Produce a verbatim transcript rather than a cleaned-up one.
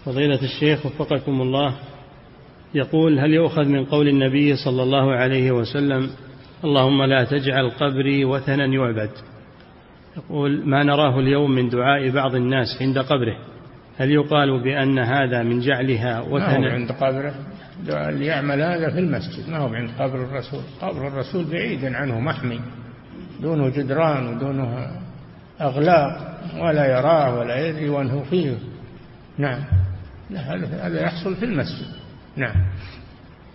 فضيلة الشيخ وفقكم الله، يقول: هل يؤخذ من قول النبي صلى الله عليه وسلم: اللهم لا تجعل قبري وثنا يعبد؟ يقول: ما نراه اليوم من دعاء بعض الناس عند قبره، هل يقال بأن هذا من جعلها وثنا؟ ما هو عند قبره، اللي يعمل هذا في المسجد، ما هو عند قبر الرسول. قبر الرسول بعيد عنه، محمي، دونه جدران ودونه أغلاق، ولا يراه ولا يدري وأنه فيه. نعم، هذا يحصل في المسجد. نعم.